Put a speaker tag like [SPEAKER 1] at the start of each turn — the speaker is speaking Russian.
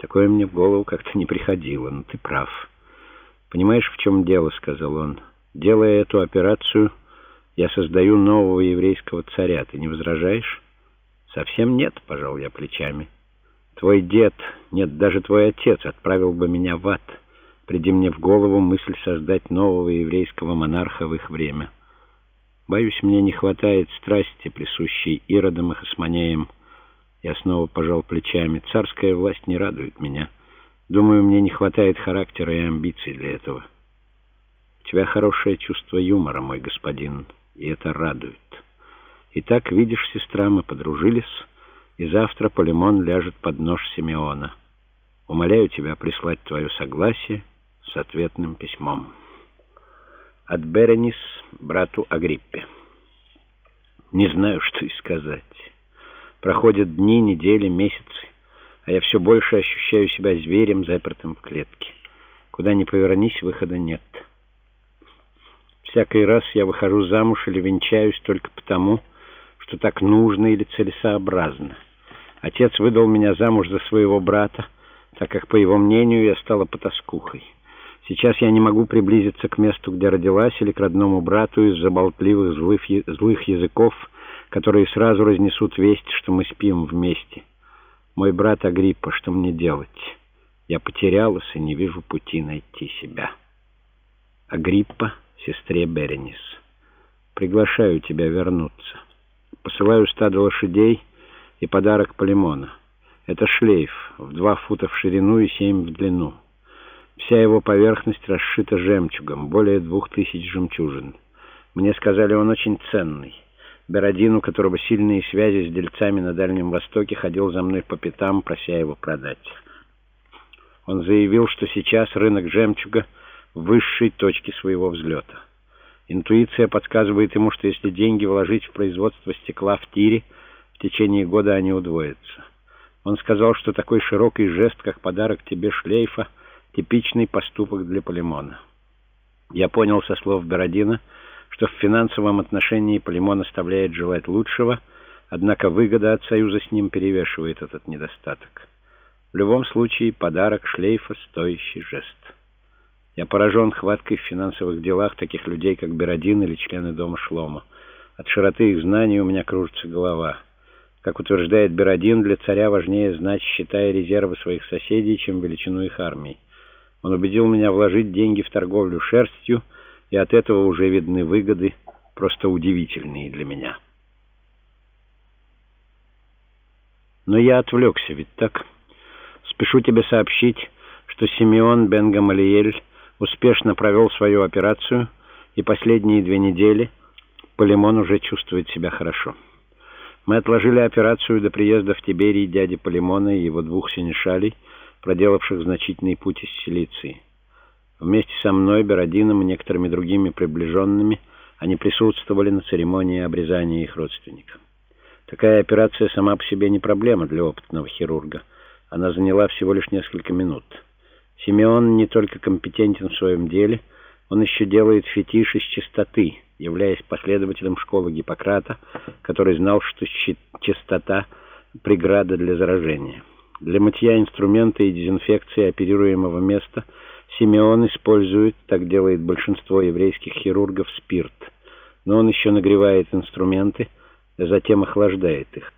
[SPEAKER 1] Такое мне в голову как-то не приходило, но ты прав. «Понимаешь, в чем дело?» — сказал он. «Делая эту операцию, я создаю нового еврейского царя. Ты не возражаешь?» «Совсем нет», — пожал я плечами. «Твой дед, нет, даже твой отец отправил бы меня в ад. Приди мне в голову мысль создать нового еврейского монарха в их время. Боюсь, мне не хватает страсти, присущей Иродам и Хасмонеям». Я снова пожал плечами. «Царская власть не радует меня. Думаю, мне не хватает характера и амбиций для этого». «У тебя хорошее чувство юмора, мой господин, и это радует. Итак, видишь, сестра, мы подружились, и завтра Полимон ляжет под нож Симеона. Умоляю тебя прислать твое согласие с ответным письмом. От Беренис брату Агриппе». Не знаю, что и сказать. Проходят дни, недели, месяцы, а я все больше ощущаю себя зверем, запертым в клетке. Куда ни повернись, выхода нет. Всякий раз я выхожу замуж или венчаюсь только потому, что так нужно или целесообразно. Отец выдал меня замуж за своего брата, так как, по его мнению, я стала потаскухой. Сейчас я не могу приблизиться к месту, где родилась, или к родному брату из-за болтливых злых языков, которые сразу разнесут весть, что мы спим вместе. Мой брат Агриппа, что мне делать? Я потерялась и не вижу пути найти себя. Агриппа, сестре Беренис. Приглашаю тебя вернуться. Посылаю стадо лошадей и подарок Полимона. Это шлейф в 2 фута в ширину и 7 в длину. Вся его поверхность расшита жемчугом, более 2000 жемчужин. Мне сказали, он очень ценный. Берадин, у которого сильные связи с дельцами на Дальнем Востоке, ходил за мной по пятам, прося его продать. Он заявил, что сейчас рынок жемчуга в высшей точке своего взлета. Интуиция подсказывает ему, что если деньги вложить в производство стекла в Тире, в течение года они удвоятся. Он сказал, что такой широкий жест, как подарок тебе шлейфа, типичный поступок для Полимона. Я понял со слов Берадина, что в финансовом отношении Полимон оставляет желать лучшего, однако выгода от союза с ним перевешивает этот недостаток. В любом случае, подарок шлейфа — стоящий жест. Я поражен хваткой в финансовых делах таких людей, как Берадин или члены дома Шломо. От широты их знаний у меня кружится голова. Как утверждает Берадин, для царя важнее знать, считая резервы своих соседей, чем величину их армий. Он убедил меня вложить деньги в торговлю шерстью, и от этого уже видны выгоды, просто удивительные для меня. Но я отвлекся, ведь так? Спешу тебе сообщить, что Симеон бен Гамалиэль успешно провел свою операцию, и последние 2 недели Полимон уже чувствует себя хорошо. Мы отложили операцию до приезда в Тиберий дяди Полимона и его 2 сенешалей, проделавших значительный путь из Силиции. Вместе со мной, Берадином и некоторыми другими приближенными они присутствовали на церемонии обрезания их родственников. Такая операция сама по себе не проблема для опытного хирурга. Она заняла всего лишь несколько минут. Симеон не только компетентен в своем деле, он еще делает фетиш из чистоты, являясь последователем школы Гиппократа, который знал, что чистота — преграда для заражения. Для мытья инструмента и дезинфекции оперируемого места Симеон использует, так делает большинство еврейских хирургов, спирт. Но он еще нагревает инструменты, а затем охлаждает их.